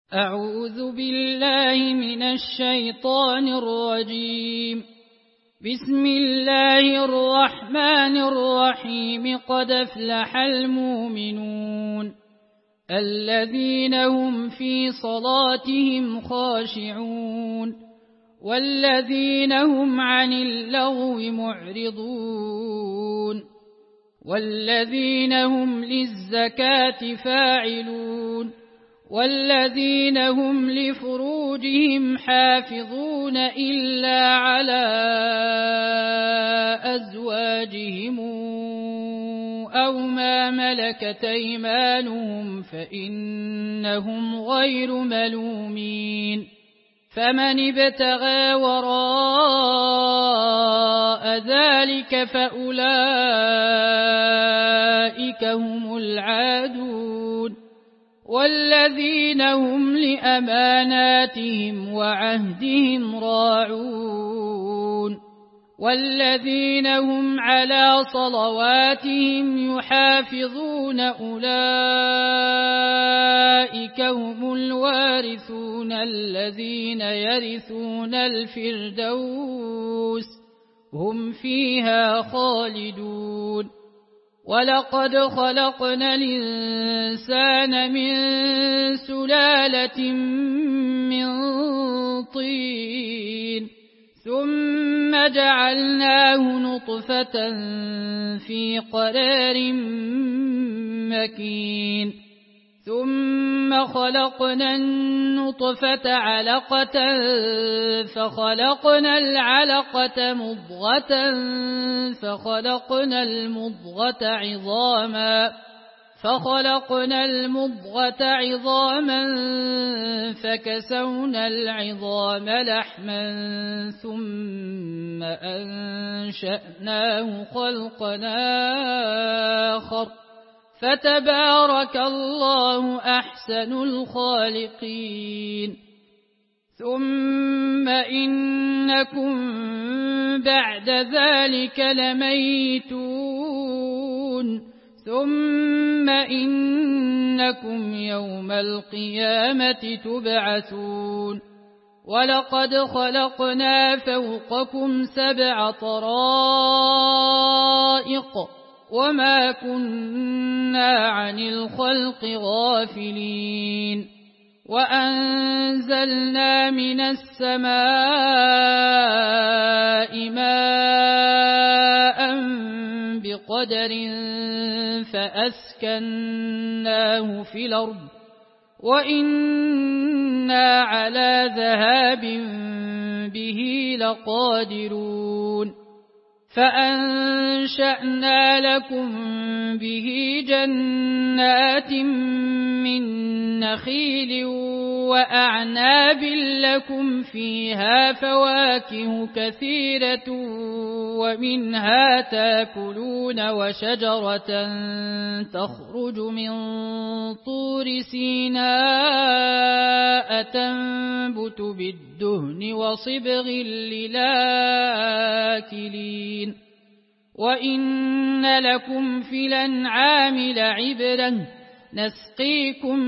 أعوذ بالله من الشيطان الرجيم. بسم الله الرحمن الرحيم. قد أفلح المؤمنون الذين هم في صلاتهم خاشعون والذين هم عن اللغو معرضون والذين هم للزكاة فاعلون والذين هم لفروجهم حافظون إلا على أزواجهم أو ما ملكت أيمانهم فإنهم غير ملومين. فمن ابتغى وراء ذلك فأولئك هم العادون والذين هم لأماناتهم وعهدهم راعون والذين هم على صلواتهم يحافظون أولئك هم الوارثون الذين يرثون الفردوس هم فيها خالدون. ولقد خلقنا الإنسان من سلالة من طين ثم جعلناه نطفة في قرار مكين ثم خلقنا النطفة علقة فخلقنا العلقة مضغة فخلقنا المضغة عظاما فكسونا العظام لحما ثم أنشأناه خلقا آخر فتبارك الله أحسن الخالقين. ثم إنكم بعد ذلك لميتون ثم إنكم يوم القيامة تبعثون. ولقد خلقنا فوقكم 7 طرائق وما كنا عن الخلق غافلين. وأنزلنا من السماء ماء بقدر فأسكناه في الأرض وإنا على ذهاب به لقادرون. فأنشأنا لكم به جنات من نخيل وأعناب لكم فيها فواكه كثيرة ومنها تاكلون وشجرة تخرج من طور سيناء تنبت بالدهن وصبغ للآكلين. وإن لكم في الأنعام لعبرة نسقيكم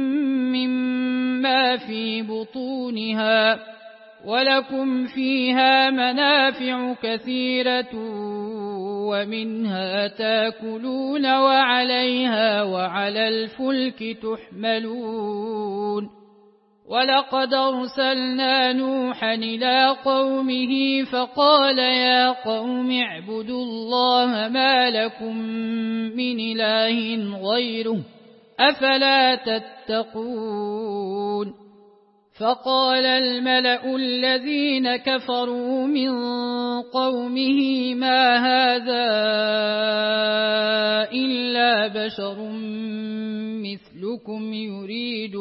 مما في بطونها ولكم فيها منافع كثيرة ومنها تاكلون وعليها وعلى الفلك تحملون. ولقد أرسلنا نوحا إلى قومه فقال يا قوم اعبدوا الله ما لكم من إله غيره أفلا تتقون. فقال الملأ الذين كفروا من قومه ما هذا إلا بشر مثلكم يريد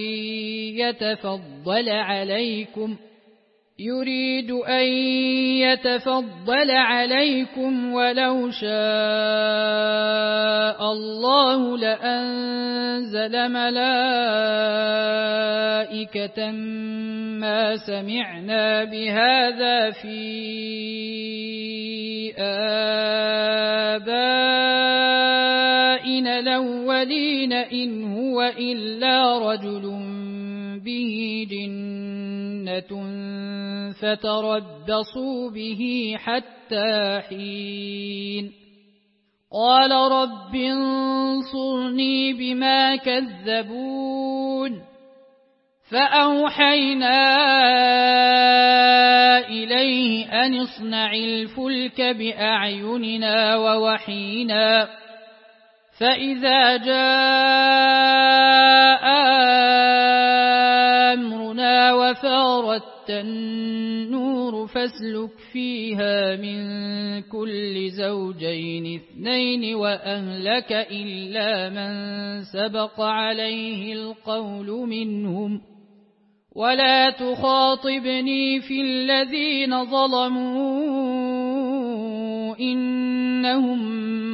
أن يتفضل عليكم ولو شاء الله لأنزل ملائكة ما سمعنا بهذا في آبائنا الأولين إن هو إلا رجل فتنة فتربصوا به حتى حين قال رب انصرني بما كذبون فأوحينا إليه أن اصنع الفلك بأعيننا ووحينا فإذا جاء أمرنا وفارت النور فاسلك فيها من كل زوجين اثنين وأهلك إلا من سبق عليه القول منهم ولا تخاطبني في الذين ظلموا إنهم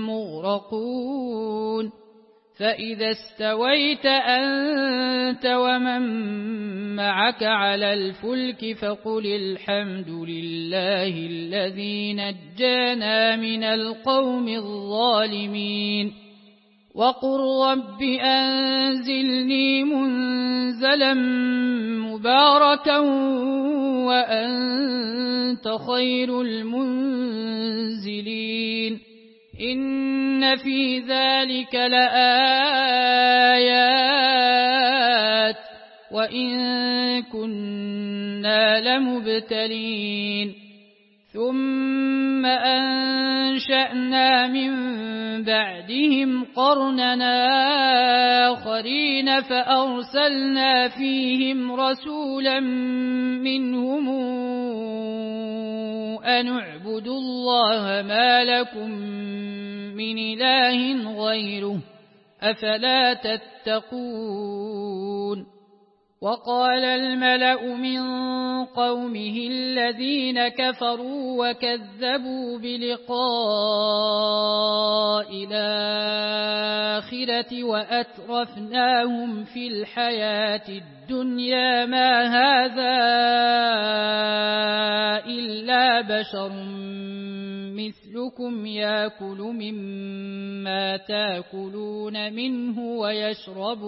مغرقون فإذا استويت أنت ومن معك على الفلك فقل الحمد لله الذي نجانا من القوم الظالمين وقل رب أنزلني منزلا مباركا وأنت خير المنزلين إن في ذلك لآيات وإن كنا لمبتلين ثم أنشأنا من بعدهم قرننا آخرين فأرسلنا فيهم رسولا منهم أن اعبدوا الله ما لكم من إله غيره أفلا تتقون وقال الملأ من قومه الذين كفروا وكذبوا بلقاء الآخرة وأترفناهم في الحياة الدنيا ما هذا إلا بشر مثلكم يأكل مما تأكلون منه ويشرب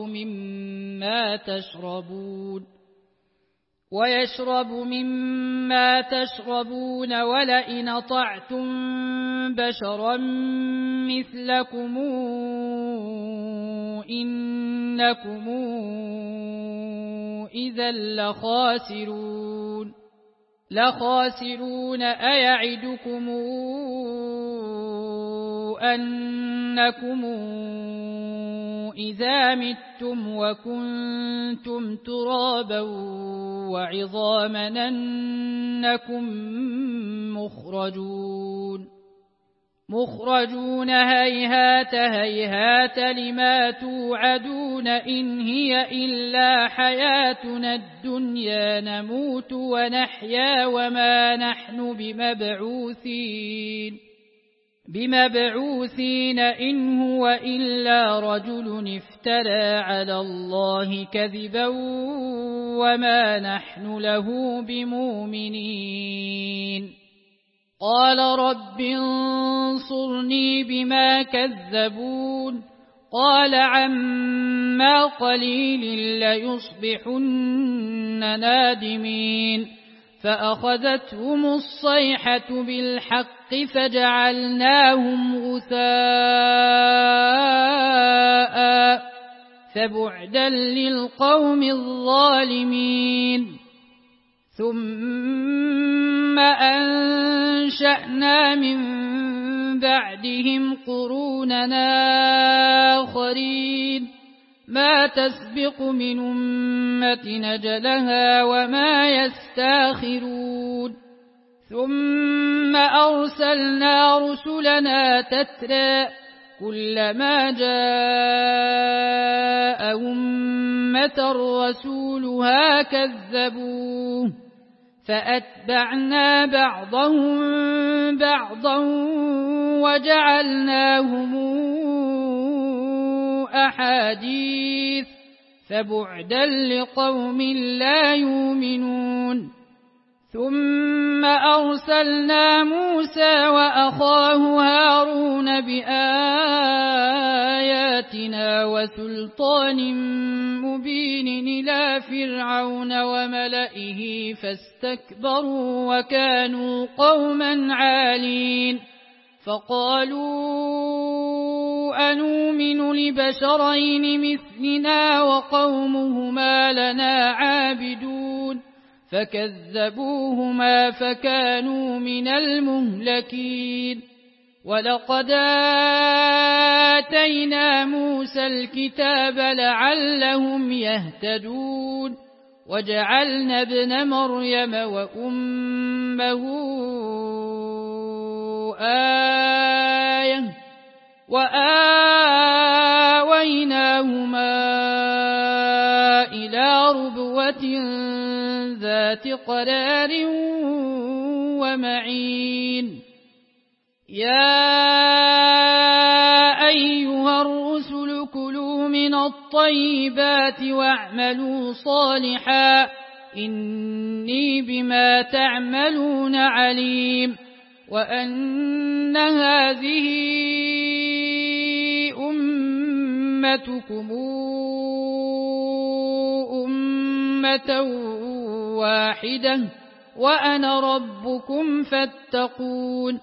مما تشربون ولئن أطعتم بشرا مثلكم إنكم إذا لخاسرون أيعدكم أنكم إذا متم وكنتم ترابا وعظاما أنكم مخرجون هيهات هيهات لما توعدون إن هي إلا حياتنا الدنيا نموت ونحيا وما نحن بمبعوثين إن هو إلا رجل افترى على الله كذبا وما نحن له بمؤمنين قال رب انصرني بما كذبون قال عما قليل ليصبحن نادمين فأخذتهم الصيحة بالحق فجعلناهم غثاء فبعدا للقوم الظالمين ثم أنشأنا من بعدهم قروننا آخرين ما تسبق من أمة نجلها وما يستاخرون ثم أرسلنا رسلنا تترى كلما جاء أمة رسولها كذبوه فأتبعنا بعضهم بعضا وجعلناهم أحاديث فبعدا لقوم لا يؤمنون ثم أرسلنا موسى وأخاه هارون بآياتنا وسلطان مبين إلى فرعون وملئه فاستكبروا وكانوا قوما عالين فقالوا أنؤمن لبشرين مثلنا وقومهما لنا عابدون فكذبوهما فكانوا من المهلكين ولقد آتينا موسى الكتاب لعلهم يهتدون وجعلنا ابن مريم وأمه آية وآويناهما إلى ربوة ذات قرار ومعين يا أيها الرسل كلوا من الطيبات واعملوا صالحا إني بما تعملون عليم وأن هذه أمتكم أمة واحدة وأنا ربكم فاتقون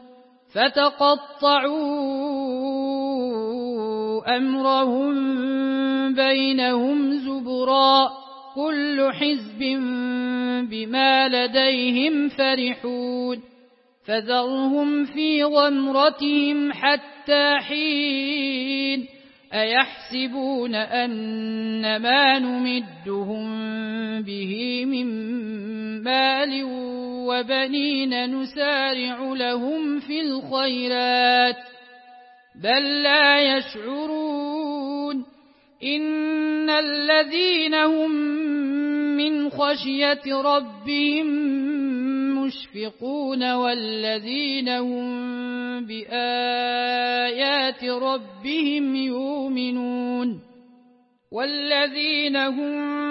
فتقطعوا أمرهم بينهم زبرا كل حزب بما لديهم فرحون فذرهم في غمرتهم حتى حين أيحسبون أن ما نمدهم به من مال وبنين نسارع لهم في الخيرات بل لا يشعرون إن الذين هم من خشية ربهم مشفقون والذين هم بآيات ربهم يؤمنون والذين هم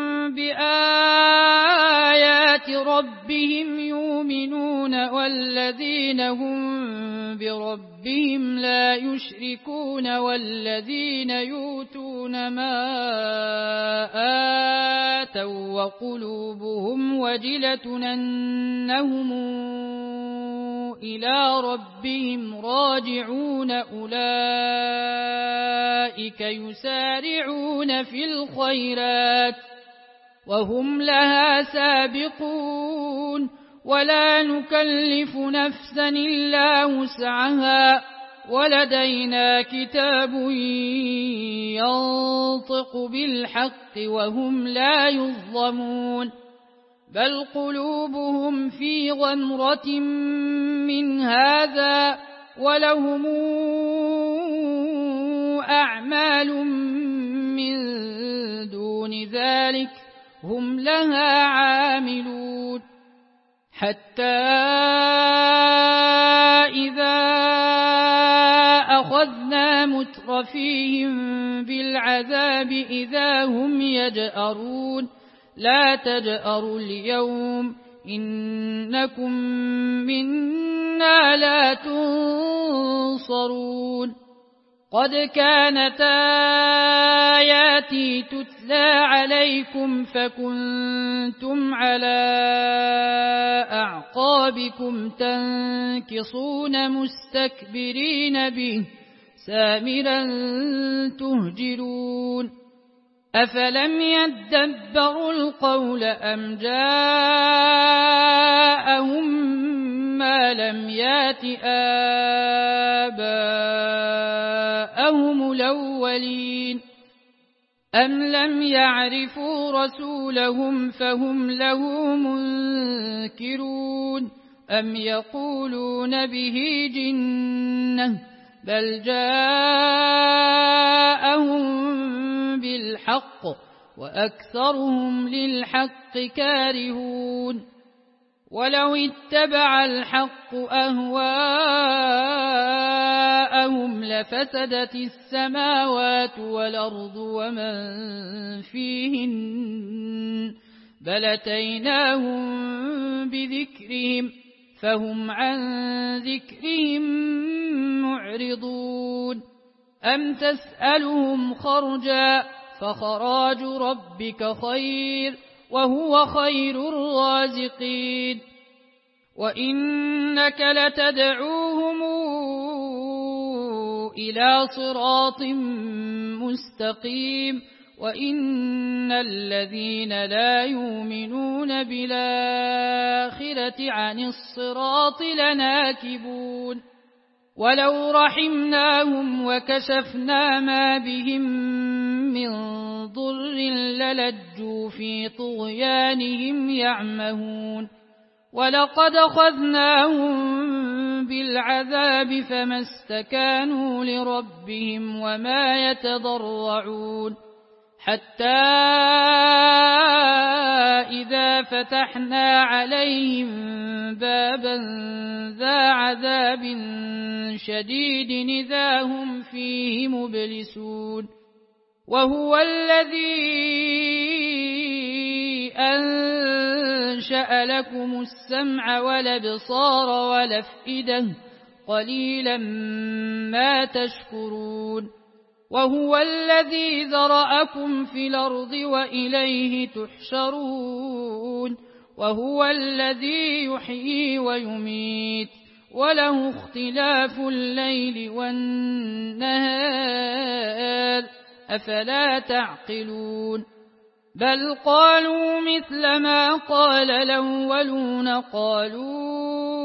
بآيات ربهم يؤمنون والذين هم بربهم لا يشركون والذين يؤتون ما آتوا وقلوبهم وجلة أنهم إلى ربهم راجعون أولئك يسارعون في الخيرات وهم لها سابقون ولا نكلف نفسا إلا وسعها ولدينا كتاب ينطق بالحق وهم لا يظلمون بل قلوبهم في غمرة من هذا ولهم أعمال من دون ذلك هم لها عاملون حتى إذا أخذنا مترفيهم بالعذاب إذا هم يجأرون لا تجأروا اليوم إنكم منا لا تنصرون قد كانت آياتي تتلى عليكم فكنتم على أعقابكم تنكصون مستكبرين به سامرا تهجرون أفلم يدبروا القول أم جاءهم ما لم يات آباءهم الأولين أم لم يعرفوا رسولهم فهم له منكرون أم يقولون به جنة بل جاءهم بالحق وأكثرهم للحق كارهون ولو اتبع الحق أهواءهم لفسدت السماوات والأرض ومن فيهن بل أتيناهم بذكرهم فهم عن ذكرهم معرضون أم تسألهم خرجا فخراج ربك خير وهو خير الرازقين وإنك لتدعوهم إلى صراط مستقيم وإن الذين لا يؤمنون بالآخرة عن الصراط لناكبون ولو رحمناهم وكشفنا ما بهم من ضر للجوا في طغيانهم يعمهون ولقد أخذناهم بالعذاب فما استكانوا لربهم وما يتضرعون حتى إذا فتحنا عليهم بابا ذا عذاب شديد إذا هم فيه مبلسون وهو الذي أنشأ لكم السمع والأبصار والأفئدة قليلا ما تشكرون وهو الذي ذرأكم في الأرض وإليه تحشرون وهو الذي يحيي ويميت وله اختلاف الليل والنهار أفلا تعقلون بل قالوا مثل ما قال الأولون قالوا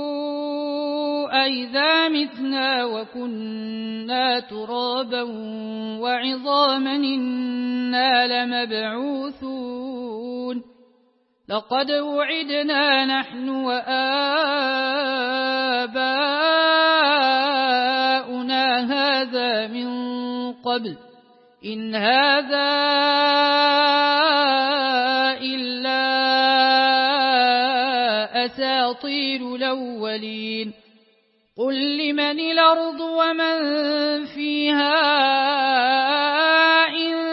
أئذا متنا وكنا ترابا وعظاما إنا لمبعوثون لقد وعدنا نحن وآباؤنا هذا من قبل إن هذا إلا أساطير الأولين قل لمن الأرض ومن فيها إن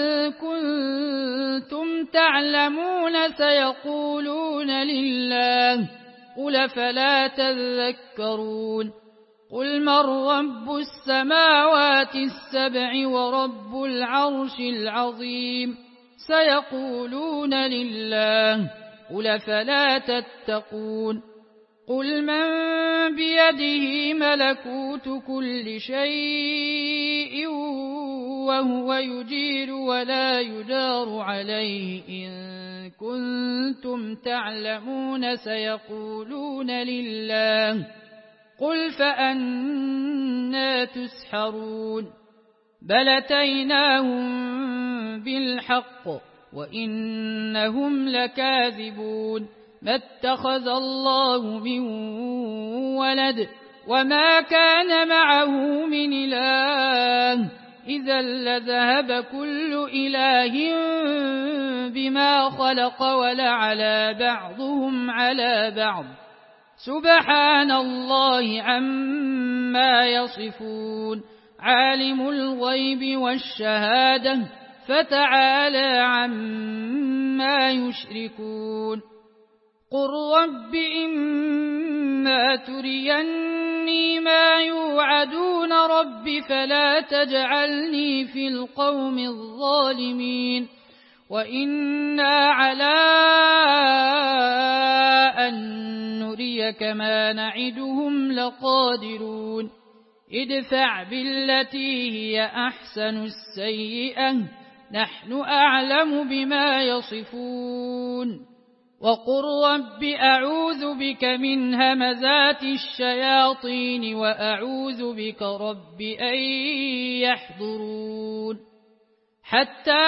كنتم تعلمون سيقولون لله قل فلا تذكرون قل من رب السماوات السبع ورب العرش العظيم سيقولون لله قل فلا تتقون قل من بيده ملكوت كل شيء وهو يجير ولا يجار عليه إن كنتم تعلمون سيقولون لله قل فأنى تسحرون بل أتيناهم بالحق وإنهم لكاذبون ما اتخذ الله من ولد وما كان معه من إله إذا لذهب كل إله بما خلق ولعلى بعضهم على بعض سبحان الله عما يصفون عالم الغيب والشهادة فتعالى عما يشركون قل رب إما تريني ما يوعدون رب فلا تجعلني في القوم الظالمين وإنا على أن نريك ما نعدهم لقادرون ادفع بالتي هي أحسن السيئة نحن أعلم بما يصفون وقل رب أعوذ بك من همزات الشياطين وأعوذ بك رب أن يحضرون حتى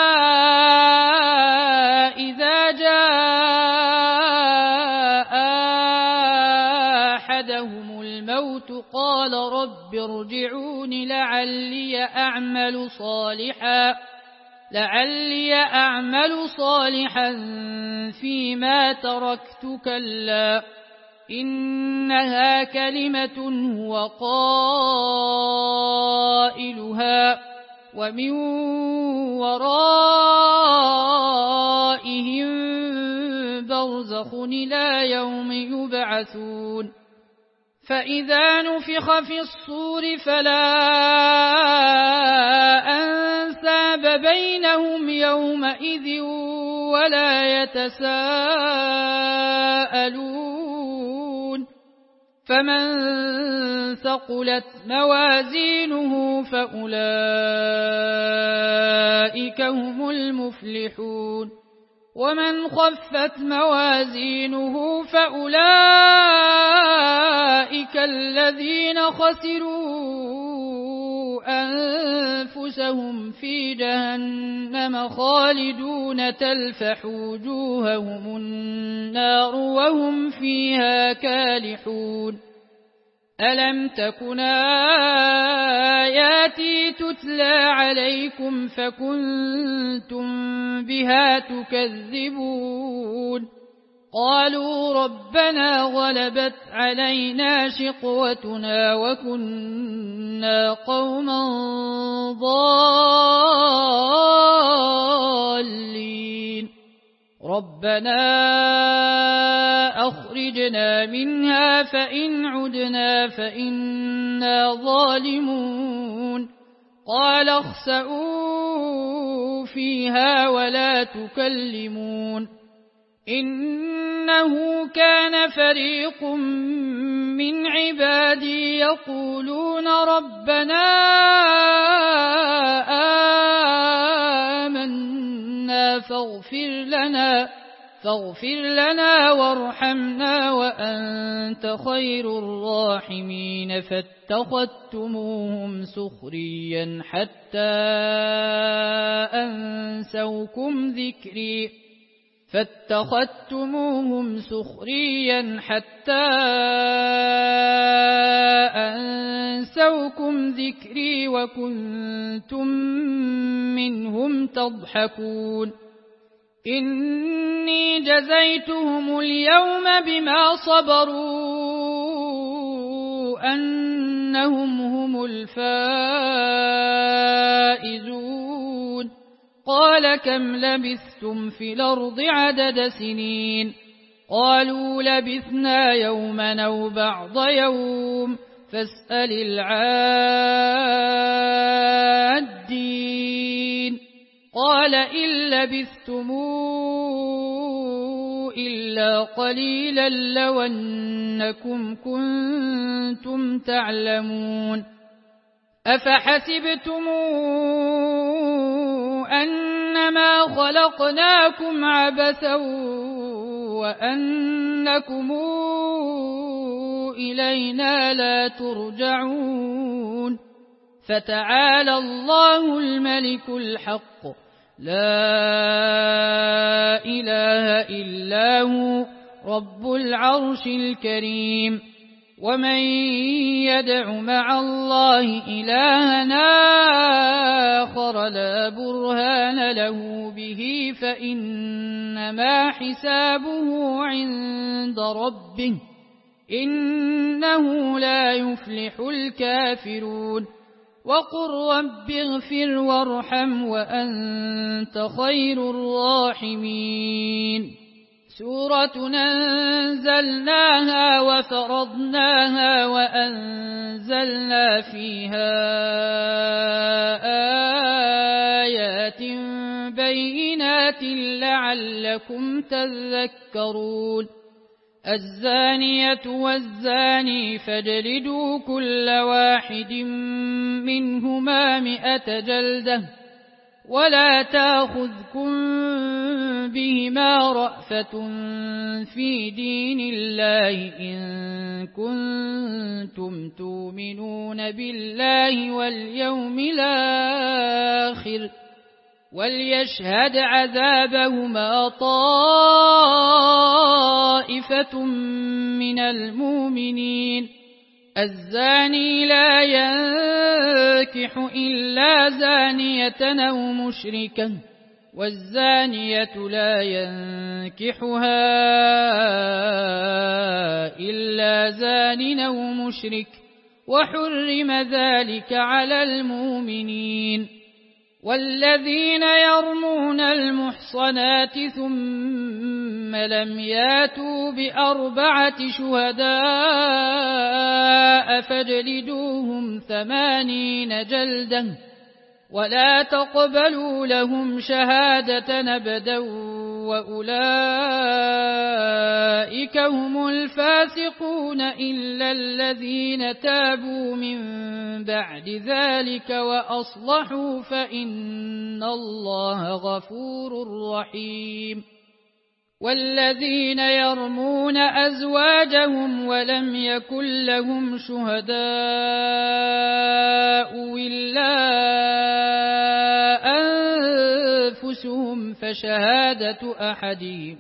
إذا جاء أحدهم الموت قال رب ارجعون لعلي أعمل صالحا فيما تركت كلا إنها كلمة هو قائلها ومن ورائهم برزخ إلى يوم يبعثون فإذا نفخ في الصور فلا أنساب بينهم يومئذ ولا يتساءلون فمن ثقلت موازينه فأولئك هم المفلحون ومن خفت موازينه فأولئك الذين خسروا أنفسهم في جهنم خالدون تلفح وجوههم النار وهم فيها كالحون ألم تكن آياتي تتلى عليكم فكنتم بها تكذبون قالوا ربنا غلبت علينا شقوتنا وكنا قوما ضالين ربنا أخرجنا منها فإن عدنا فإنا ظالمون قال اخسئوا فيها ولا تكلمون إنه كان فريق من عبادي يقولون ربنا آمنا فاغفر لنا وارحمنا وأنت خير الراحمين فاتخذتموهم سخريا حتى أنسوكم ذكري وكنتم منهم تضحكون إني جزيتهم اليوم بما صبروا أنهم هم الفائزون قال كم لبثتم في الأرض عدد سنين قالوا لبثنا يوما أو بعض يوم فاسأل العادين قال إن لبثتم إلا قليلا لو أنكم كنتم تعلمون أفحسبتم أنما خلقناكم عبثا وأنكم إلينا لا ترجعون فتعالى الله الملك الحق لا إله إلا هو رب العرش الكريم ومن يدع مع الله إلها آخر لا برهان له به فإنما حسابه عند ربه إنه لا يفلح الكافرون وقل رب اغفر وارحم وأنت خير الراحمين سورة أنزلناها وفرضناها وأنزلنا فيها آيات بينات لعلكم تذكرون الزانية والزاني فاجلدوا كل واحد منهما 100 جلدة ولا تأخذكم بهما رأفة في دين الله إن كنتم تؤمنون بالله واليوم الآخر وليشهد عذابهما طائفة من المؤمنين الزاني لا ينكح إلا زانية أو مشركة والزانية لا ينكحها إلا زان أو مشرك وحرم ذلك على المؤمنين والذين يرمون المحصنات ثم ثم لم ياتوا ب4 شهداء فاجلدوهم 80 جلدة ولا تقبلوا لهم شهادة أبدا وأولئك هم الفاسقون إلا الذين تابوا من بعد ذلك وأصلحوا فإن الله غفور رحيم. والذين يرمون أزواجهم ولم يكن لهم شهداء إلا أنفسهم فشهادة أحدهم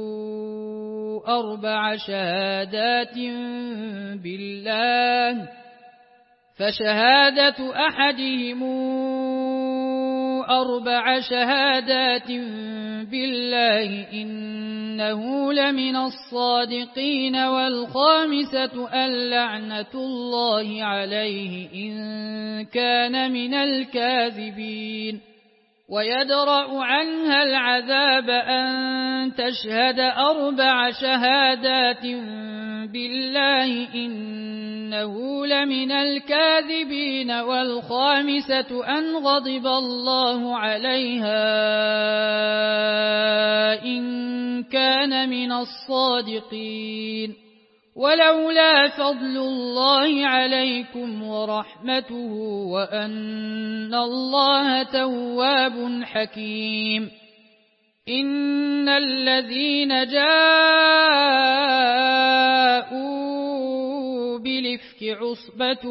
4 شهادات بالله إنه لمن الصادقين والخامسة اللعنة الله عليه إن كان من الكاذبين ويدرأ عنها العذاب أن تشهد 4 شهادات بالله إنه لمن الكاذبين والخامسة أن غضب الله عليها إن كان من الصادقين ولولا فضل الله عليكم ورحمته وأن الله تواب حكيم. إن الذين جاءوا بالإفك عصبة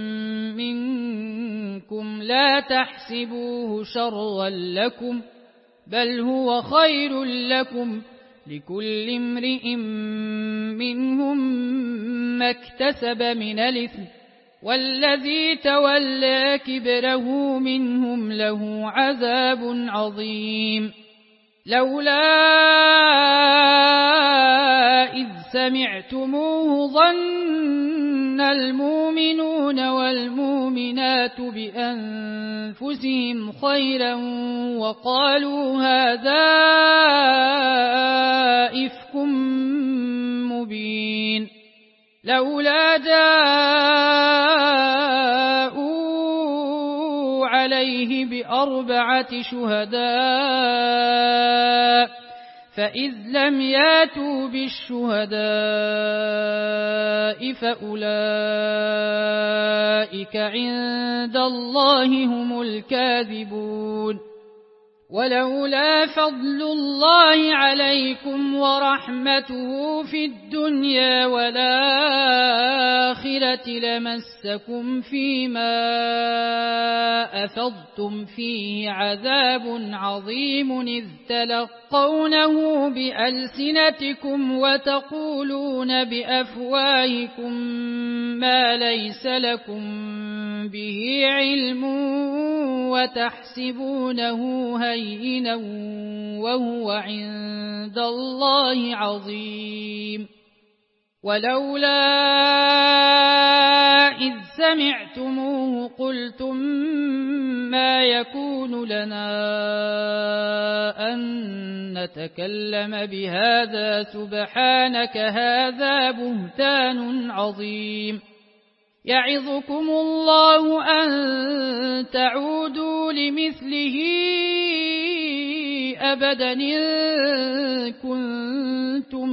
منكم لا تحسبوه شرا لكم بل هو خير لكم لكل امرئ منهم ما اكتسب من الإثم والذي تولى كبره منهم له عذاب عظيم. لولا إذ سمعتموه ظن المؤمنون والمؤمنات بأنفسهم خيرا وقالوا هذا إفك مبين. لولا جاءوا عليه ب4 شهداء فإذ لم ياتوا بالشهداء فأولئك عند الله هم الكاذبون. ولولا فضل الله عليكم ورحمته في الدنيا والآخرة لمسكم فيما أفضتم فيه عذاب عظيم إذ تلقونه بألسنتكم وتقولون بأفواهكم ما ليس لكم به علم وتحسبونه هينا وهو عند الله عظيم. ولولا إذ سمعتموه قلتم ما يكون لنا أن نتكلم بهذا سبحانك هذا بهتان عظيم. يعظكم الله أن تعودوا لمثله أبدا إن كنتم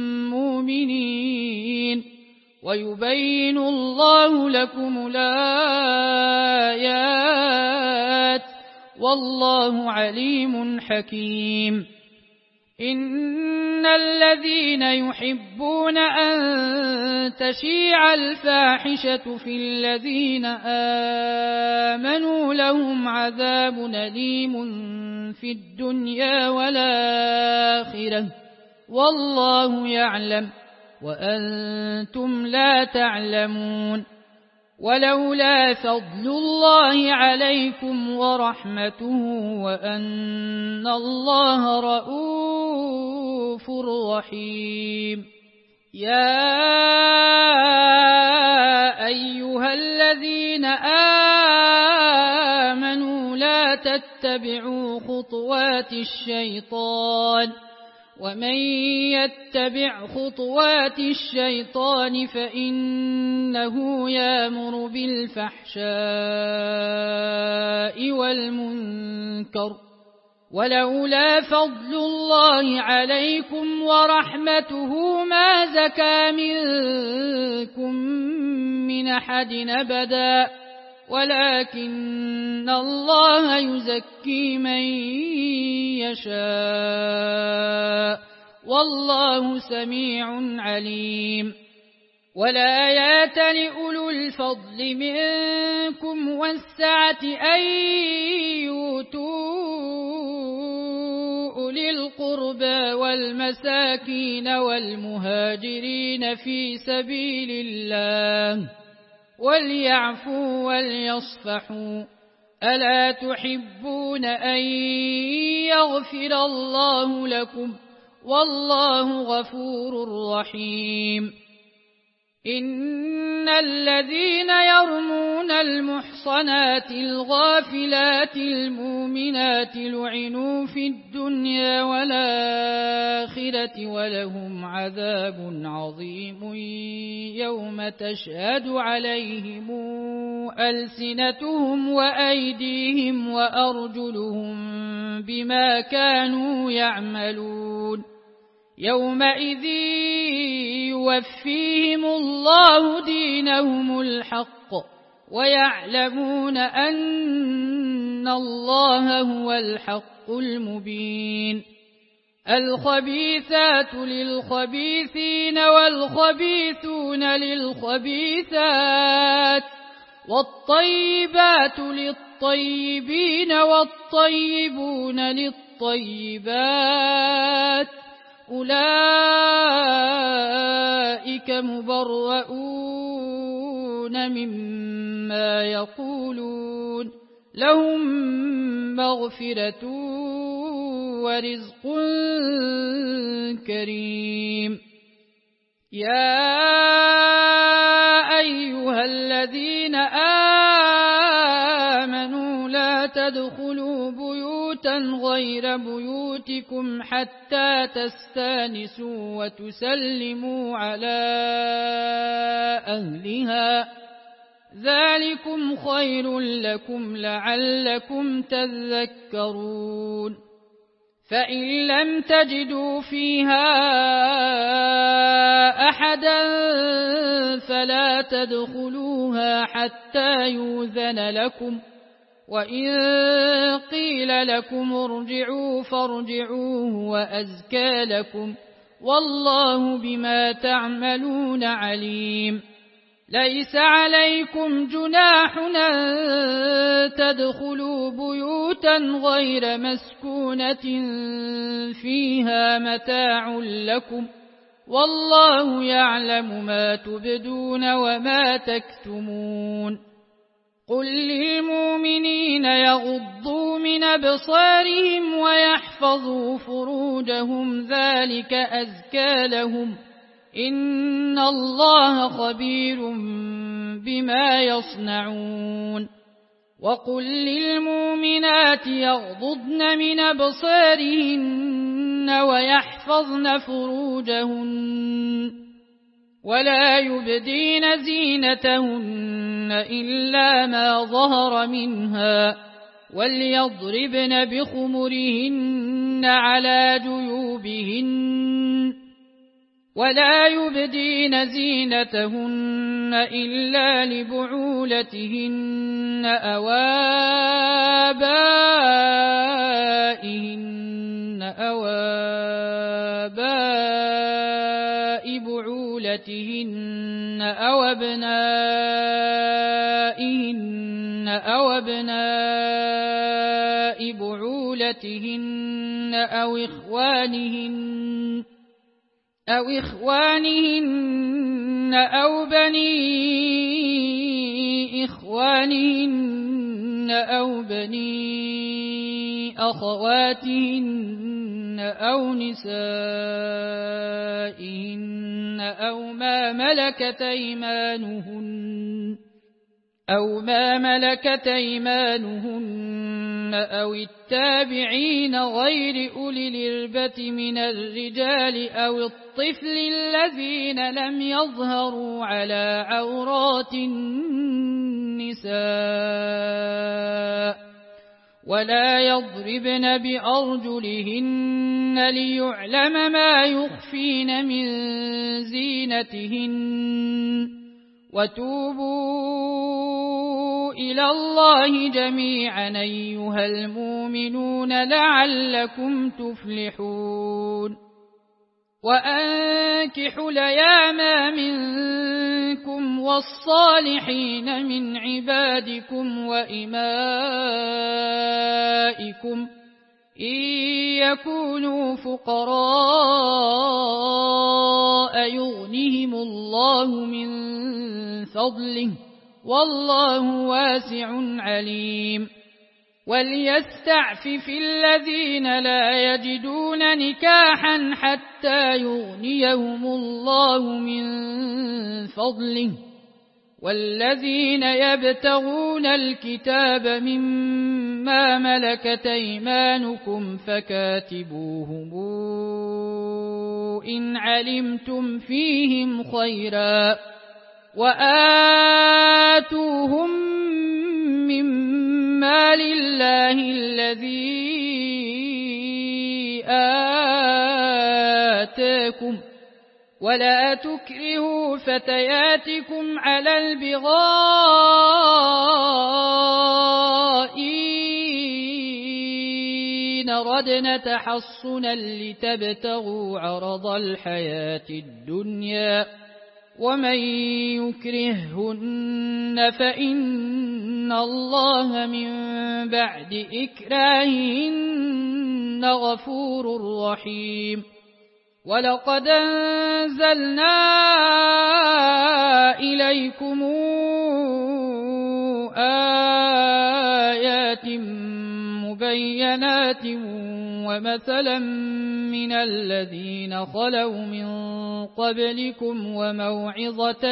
مؤمنين ويبين الله لكم الآيات والله عليم حكيم. إن الذين يحبون أن تشيع الفاحشة في الذين آمنوا لهم عذاب أليم في الدنيا والآخرة والله يعلم وأنتم لا تعلمون. ولولا فضل الله عليكم ورحمته وأن الله رؤوف رحيم. يا أيها الذين آمنوا لا تتبعوا خطوات الشيطان ومن يتبع خطوات الشيطان فإنه يأمر بالفحشاء والمنكر ولولا فضل الله عليكم ورحمته ما زكى منكم من أحد أبدا ولكن الله يزكي من يشاء والله سميع عليم ولا يأت لأولو الفضل منكم والسعة أن يؤتوا أولي القربى والمساكين والمهاجرين في سبيل الله وليعفوا وليصفحوا ألا تحبون أن يغفر الله لكم والله غفور رحيم إن الذين يرمون المحصنات الغافلات المؤمنات لعنوا في الدنيا والآخرة ولهم عذاب عظيم يوم تشهد عليهم ألسنتهم وأيديهم وأرجلهم بما كانوا يعملون يومئذ يوفيهم الله دينهم الحق ويعلمون أن الله هو الحق المبين الخبيثات للخبيثين والخبيثون للخبيثات والطيبات للطيبين والطيبون للطيبات أولئك مبرؤون مما يقولون لهم مغفرة ورزق كريم يا أيها الذين آمنوا لا تدخلوا بيوتا غير بيوتكم حتى تستانسوا وتسلموا على أهلها ذلكم خير لكم لعلكم تذكرون فإن لم تجدوا فيها أحدا فلا تدخلوها حتى يؤذن لكم وإن قيل لكم ارجعوا فارجعوا وأزكى لكم والله بما تعملون عليم ليس عليكم جناح أن تدخلوا بيوتا غير مسكونة فيها متاع لكم والله يعلم ما تبدون وما تكتمون قل للمؤمنين يغضوا من أبصارهم ويحفظوا فروجهم ذلك أزكى لهم إن الله خبير بما يصنعون وقل للمؤمنات يغضضن من أبصارهن ويحفظن فروجهن ولا يبدين زينتهن إلا ما ظهر منها وليضربن بخمرهن على جيوبهن ولا يبدين زينتهن إلا لبعولتهن أو آباء بعولتهن أو أبنائهن أو أبناء بعولتهن أو إخوانهن أو بني إخوانهن أو بني أخواتهن أو نسائهن أو ما ملكت أيمانهن أو ما ملكت أيمانهن أو التابعين غير أولي الإربة من الرجال أو الطفل الذين لم يظهروا على عورات النساء ولا يضربن بأرجلهن ليعلم ما يخفين من زينتهن وتوبوا إلى الله جميعا أيها المؤمنون لعلكم تفلحون وأنكحوا الأيام منكم والصالحين من عبادكم وإمائكم إن يكونوا فقراء يغنهم الله من فضله والله واسع عليم وليستعفف الذين لا يجدون نكاحا حتى يغنيهم الله من فضله والذين يبتغون الكتاب مما ملكت أيمانكم فكاتبوهم إن علمتم فيهم خيرا وآتوهم مما لله الذي آتاكم ولا تكرهوا فتياتكم على البغاء إن ردنا تحصنا لتبتغوا عرض الحياة الدنيا ومن يكرههن فإن الله من بعد إكراههن غفور رحيم ولقد أنزلنا إليكم آيات مبينات ومثلا من الذين خلوا من قبلكم وموعظة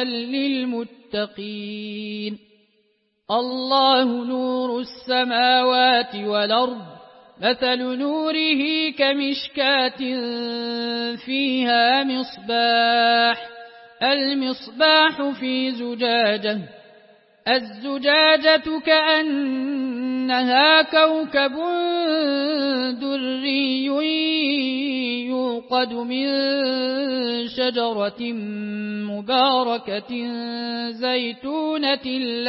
للمتقين الله نور السماوات والأرض مثل نوره كمشكاة فيها مصباح المصباح في زجاجة الزجاجة كأنها كوكب دري يوقد من شجرة مباركة زيتونة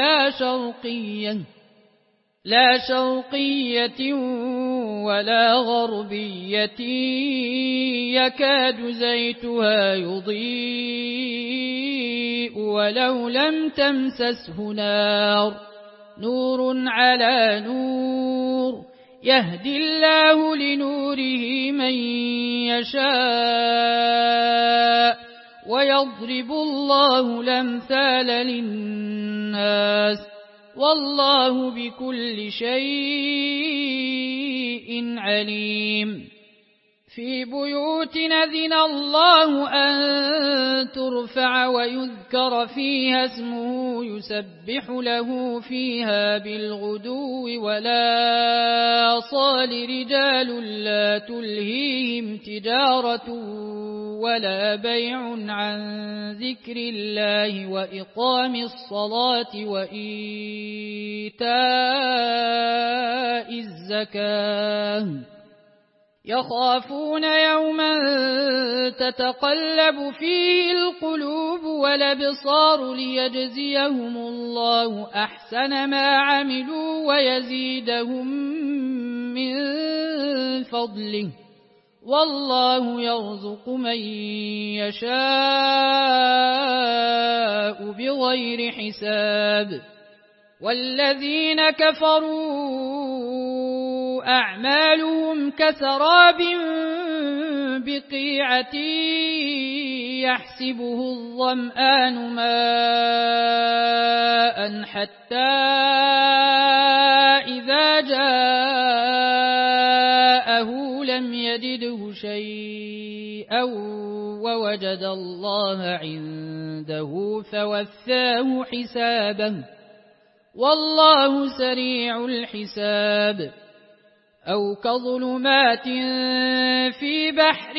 لا شرقية ولا غربية يكاد زيتها يضيء ولو لم تمسسه نار نور على نور يهدي الله لنوره من يشاء ويضرب الله الأمثال للناس والله بكل شيء عليم في بيوت أذن الله أن ترفع ويذكر فيها اسمه يسبح له فيها بالغدو ولا صال رجال لا تلهيهم تجارة ولا بيع عن ذكر الله وإقام الصلاة وإيتاء الزكاة يخافون يوما تتقلب فيه القلوب والأبصار ليجزيهم الله أحسن ما عملوا ويزيدهم من فضله والله يرزق من يشاء بغير حساب والذين كفروا أعمالهم كسراب بقيعة يحسبه الظمآن ماء حتى إذا جاءه لم يجده شيئا ووجد الله عنده فوفاه حسابه والله سريع الحساب. أو كظلمات في بحر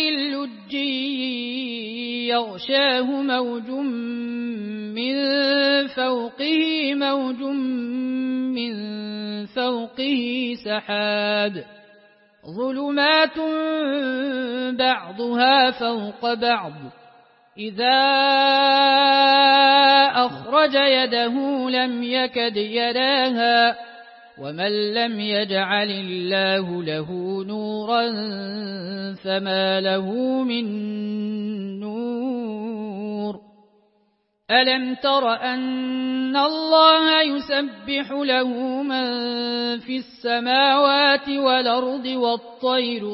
اللجي يغشاه موج من فوقه موج من فوقه سحاب ظلمات بعضها فوق بعض إذا أخرج يده لم يكد يراها ومن لم يجعل الله له نورا فما له من نور. ألم تر أن الله يسبح له من في السماوات والأرض والطير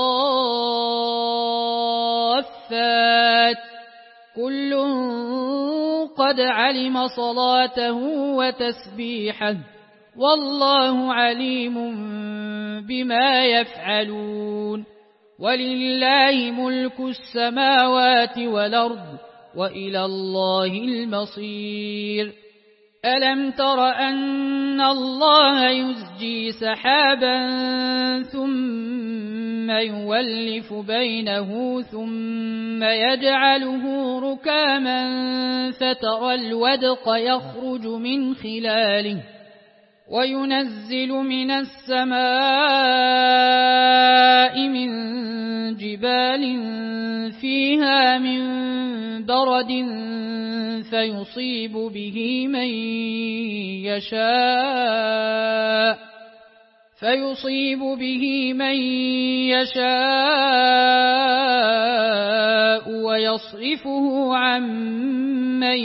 صافات كل قد علم صلاته وتسبيحه والله عليم بما يفعلون. ولله ملك السماوات والأرض وإلى الله المصير. ألم تر أن الله يزجي سحابا ثم يولف بينه ثم يجعله ركاما فترى الودق يخرج من خلاله وينزل من السماء من جبال فيها من برد فيصيب به من يشاء ويصرفه عن من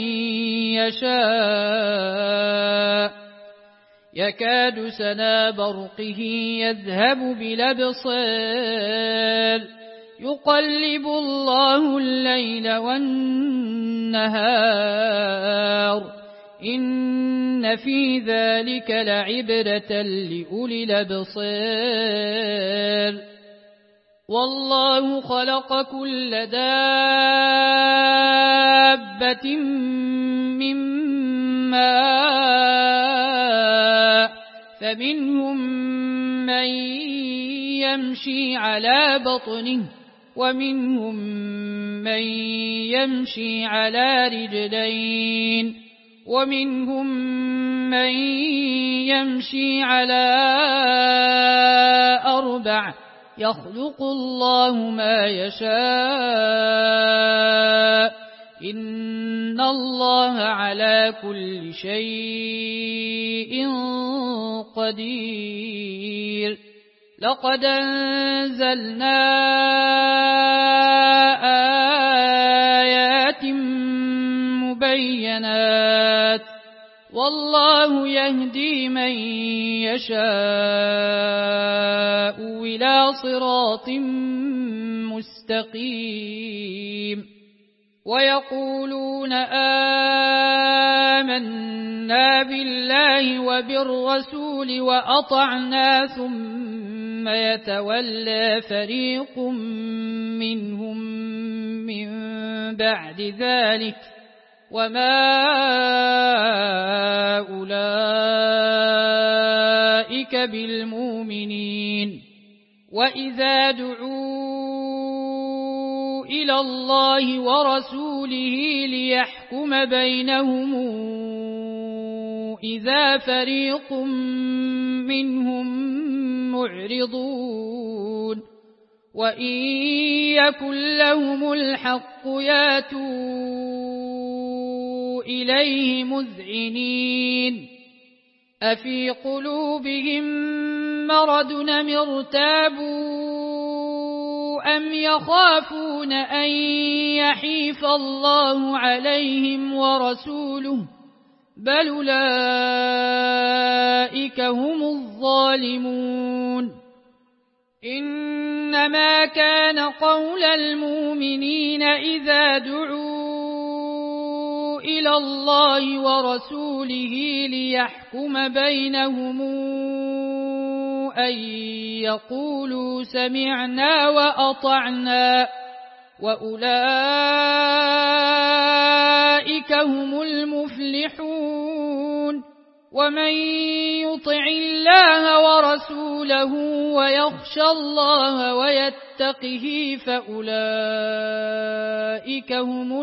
يشاء يكاد سنا برقه يذهب بالأبصار يقلب الله الليل والنهار إن في ذلك لعبرة لأولي الأبصار. والله خلق كل دابة من ماء فمنهم من يمشي على بطنه ومنهم من يمشي على رجلين ومنهم من يمشي على أربع يخلق الله ما يشاء إن الله على كل شيء قدير. لقد أنزلنا آيات مبينات والله يهدي من يشاء إلى صراط مستقيم. ويقولون آمنا بالله وبالرسول وأطعنا ثم يتولى فريق منهم من بعد ذلك وما أولئك بالمؤمنين. وإذا دعوا إلى الله ورسوله ليحكم بينهم إذا فريق منهم معرضون وإن يكن لهم الحق ياتوا إليه مذعنين. أفي قلوبهم مرض أم ارتابوا أم يخافون أن يحيف الله عليهم ورسوله بل أولئك هم الظالمون. إنما كان قول المؤمنين إذا دعوا إلى الله ورسوله ليحكم بينهم أن يقولوا سمعنا وأطعنا وأولئك هم المفلحون. ومن يطع الله ورسوله ويخشى الله ويتقه فأولئك هم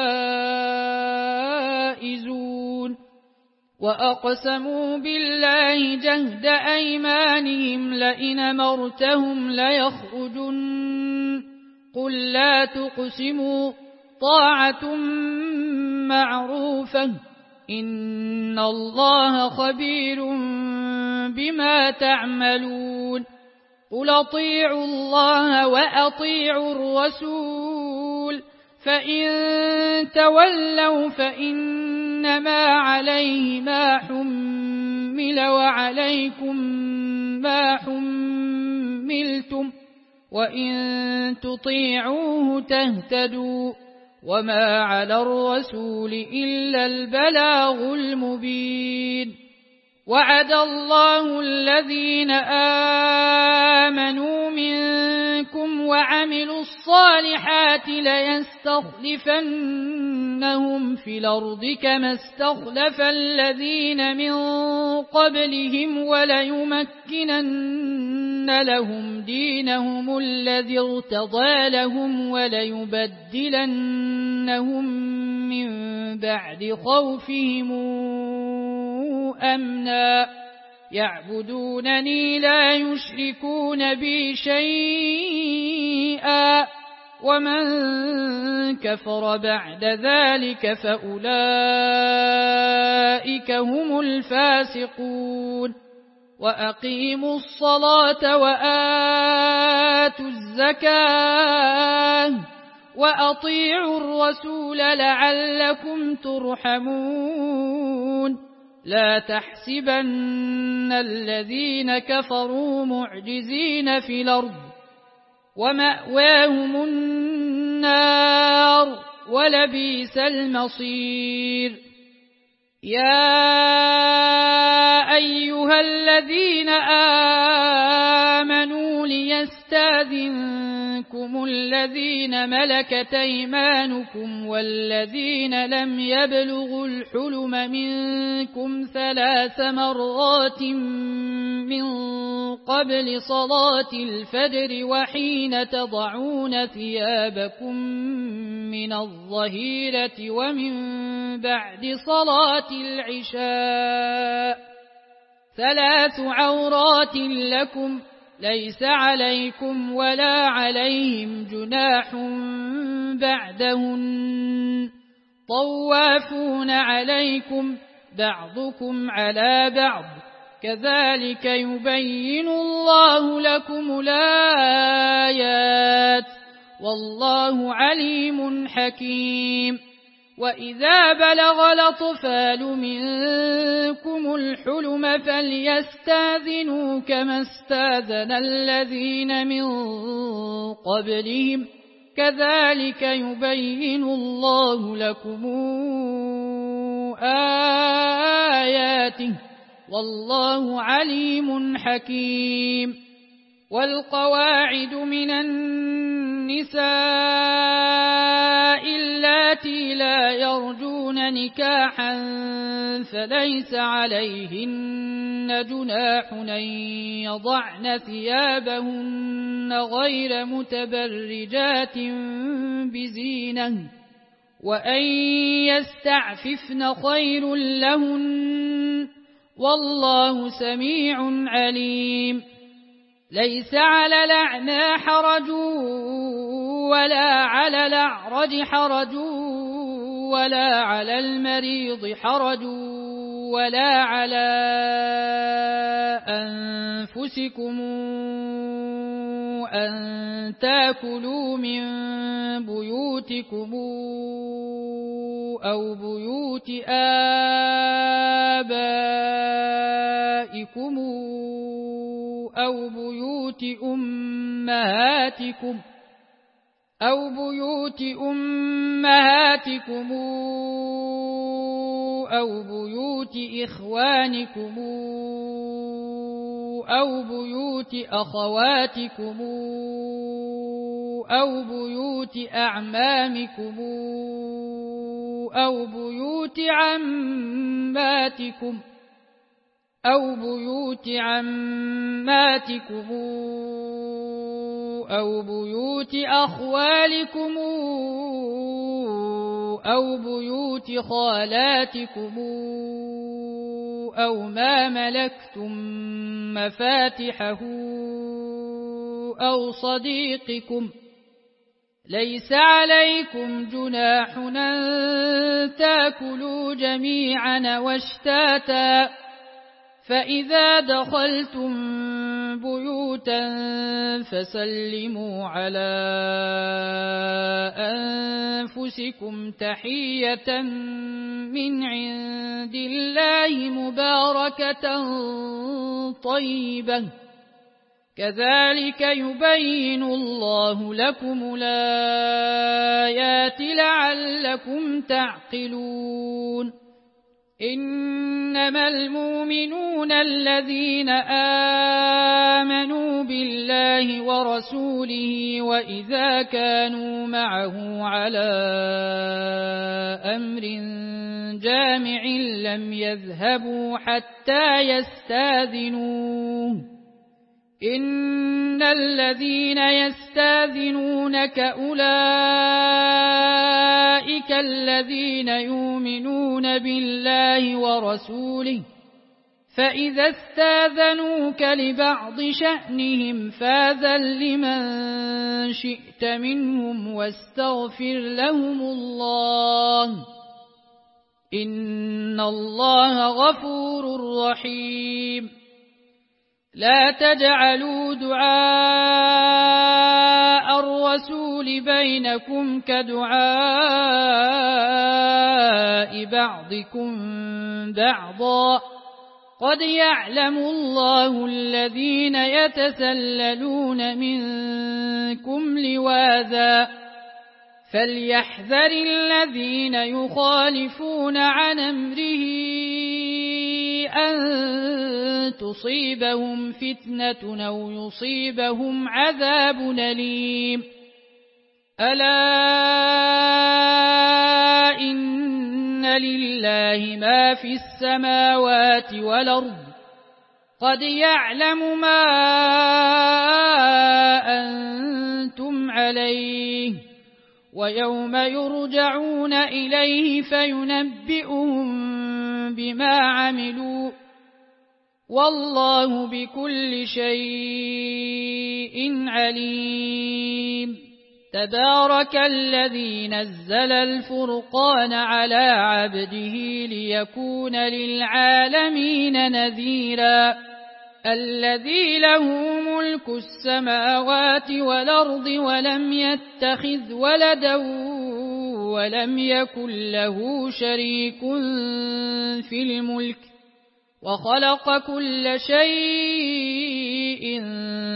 الفائزون وأقسموا بالله جهد أيمانهم لئن أمرتهم ليخرجن قل لا تقسموا طاعة معروفة إن الله خبير بما تعملون قل أطيعوا الله وأطيعوا الرسول فإن تولوا فإنما عليه ما حمل وعليكم ما حملتم وإن تطيعوه تهتدوا وما على الرسول إلا البلاغ المبين وعد الله الذين آمنوا منكم وعملوا الصالحات ليستخلفنهم في الأرض كما استخلف الذين من قبلهم وليمكنن لهم دينهم الذي ارتضى لهم وليبدلنهم من بعد خوفهم أمنا يعبدونني لا يشركون بي شيئا ومن كفر بعد ذلك فأولئك هم الفاسقون وأقيموا الصلاة وآتوا الزكاة وأطيعوا الرسول لعلكم ترحمون لا تحسبن الذين كفروا معجزين في الأرض ومأواهم النار ولبئس المصير يا أيها الذين آمنوا ليستأذنكم الذين ملكت أيمانكم والذين لم يبلغوا الحلم منكم 3 مرات من قبل صلاة الفجر وحين تضعون ثيابكم من الظهيرة ومن بعد صلاة العشاء 3 عورات لكم ليس عليكم ولا عليهم جناح بعدهن طوافون عليكم بعضكم على بعض كذلك يبين الله لكم الآيات والله عليم حكيم وإذا بلغ الأطفال منكم الحلم فليستأذنوا كما استأذن الذين من قبلهم كذلك يبين الله لكم آياته والله عليم حكيم والقواعد من النساء اللاتي لا يرجون نكاحا فليس عليهن جناح أن يضعن ثيابهن غير متبرجات بزينة وأن يستعففن خير لهن والله سميع عليم ليس على الأعمى حرج ولا على الأعرج حرج ولا على المريض حرج ولا على أنفسكم أن تأكلوا من بيوتكم أو بيوت آبائكم أو بيوت أمهاتكم أو بيوت إخوانكم أو بيوت أخواتكم أو بيوت أعمامكم أو بيوت عماتكم أو بيوت عماتكم أو بيوت أخوالكم أو بيوت خالاتكم أو ما ملكتم مفاتحه أو صديقكم. ليس عليكم جناح أن تأكلوا جميعا واشتاتا، فإذا دخلتم بيوتا فسلموا على أنفسكم تحية من عند الله مباركة طيبة، كذلك يبين الله لكم الآيات لعلكم تعقلون. إنما المؤمنون الذين آمنوا بالله ورسوله وإذا كانوا معه على أمر جامع لم يذهبوا حتى يستاذنوه. إن الذين يستاذنونك أولئك الذين يؤمنون بالله ورسوله، فإذا استاذنوك لبعض شأنهم فاذن لمن شئت منهم واستغفر لهم الله، إن الله غفور رحيم. لا تجعلوا دعاء الرسول بينكم كدعاء بعضكم بعضا، قد يعلم الله الذين يتسللون منكم لواذا، فليحذر الذين يخالفون عن أمره أن تصيبهم فتنة أو يصيبهم عذاب أليم. ألا إن لله ما في السماوات والأرض، قد يعلم ما أنتم عليه، ويوم يرجعون إليه فينبئهم بما عملوا، والله بكل شيء عليم. تبارك الذي نزل الفرقان على عبده ليكون للعالمين نذيرا، الذي له ملك السماوات والأرض ولم يتخذ ولدا ولم يكن له شريك في الملك، وخلق كل شيء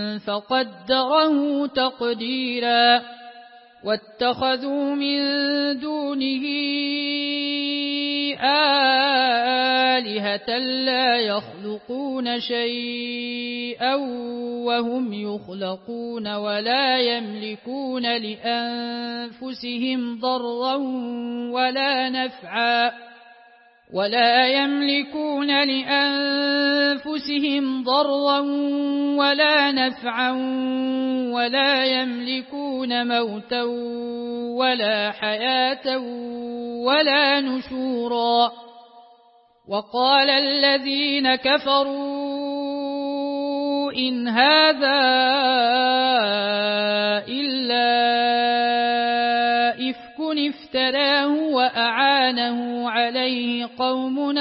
فقدره تقديرا. واتخذوا من دونه آلهة لا يخلقون شيئا وهم يخلقون ولا يملكون لأنفسهم ضرا ولا نفعا ولا يملكون موتا ولا حياة ولا نشورا. وقال الذين كفروا إن هذا إلا إفك افتراه وأعانه عليه قوم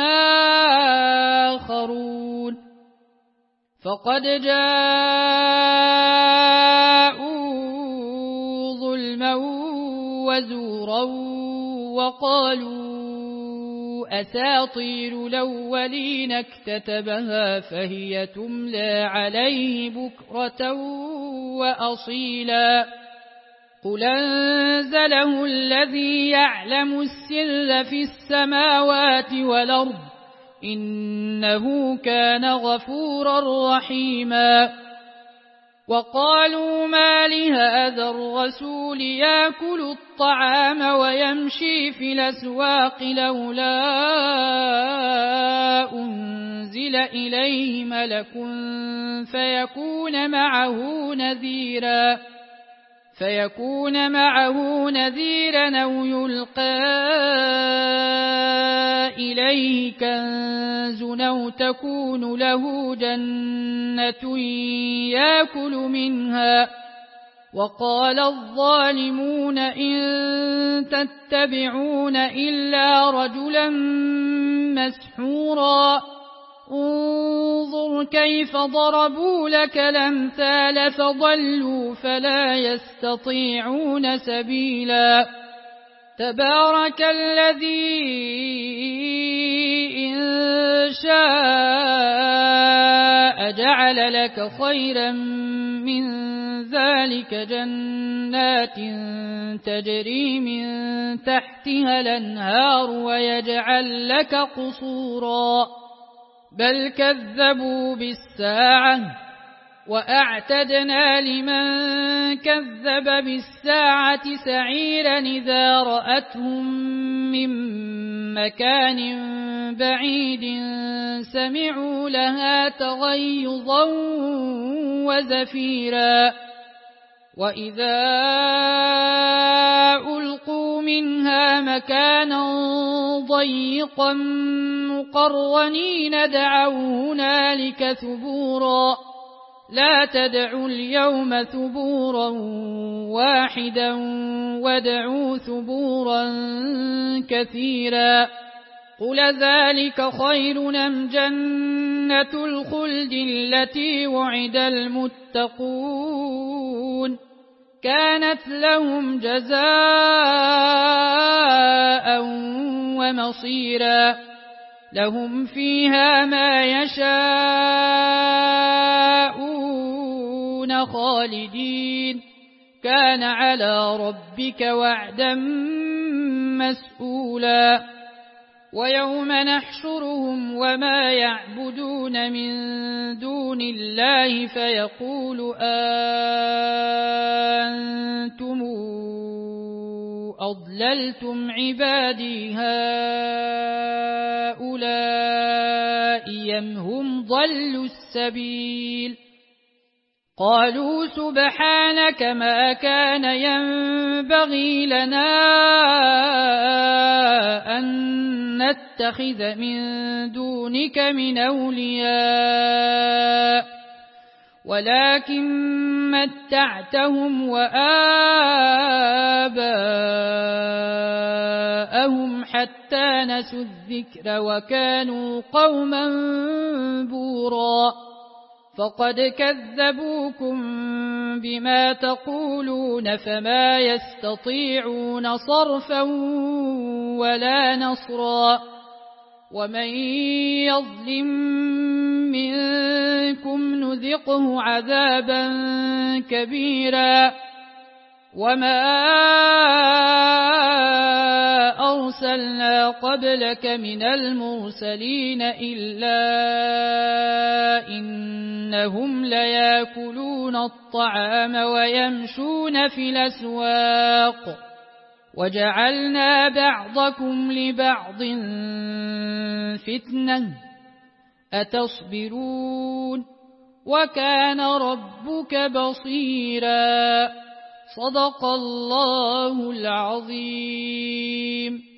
آخرون، فقد جاءوا ظلما وزورا وقالوا أساطير الأولين اكتتبها فهي تملى عليه بكرة وأصيلا. قل أنزله الذي يعلم السر في السماوات والأرض إنه كان غفورا رحيما. وقالوا ما لهذا الرسول يأكل الطعام ويمشي في الأسواق لولا أنزل إليه ملك فيكون معه نذيرا أو يلقى إليه كنز أو تكون له جنة يأكل منها. وقال الظالمون إن تتبعون إلا رجلا مسحورا انظر كيف ضربوا لك الأمثال فضلوا فلا يستطيعون سبيلا. تبارك الذي إن شاء جعل لك خيرا من ذلك جنات تجري من تحتها الأنهار ويجعل لك قصورا بل كذبوا بالساعة وأعتدنا لمن كذب بالساعة سعيرا إذا رأتهم من مكان بعيد سمعوا لها تغيظا وزفيرا وإذا ألقوا منها مكانا ضيقا مقرنين دعوا هنالك ثبورا لا تدعوا اليوم ثبورا واحدا وادعوا ثبورا كثيرا. قل ذلك خير أم جنة الخلد التي وعد المتقون كانت لهم جزاء ومصيرا لهم فيها ما يشاءون خالدين كان على ربك وعدا مسئولا. ويوم نحشرهم وما يعبدون من دون الله فيقول أنتم أضللتم عبادي هؤلاء أم هم ضلوا السبيل قالوا سبحانك ما كان ينبغي لنا أن نتخذ من دونك من أولياء ولكن متعتهم وآباءهم حتى نسوا الذكر وكانوا قوما بورا فقد كذبوكم بما تقولون فما يستطيعون صرفا ولا نصرا. ومن يظلم منكم نذقه عذابا كبيرا. وما أرسلنا قبلك من المرسلين إلا إنهم ليأكلون الطعام ويمشون في الأسواق وجعلنا بعضكم لبعض فتنة أتصبرون وكان ربك بصيرا. صدق الله العظيم.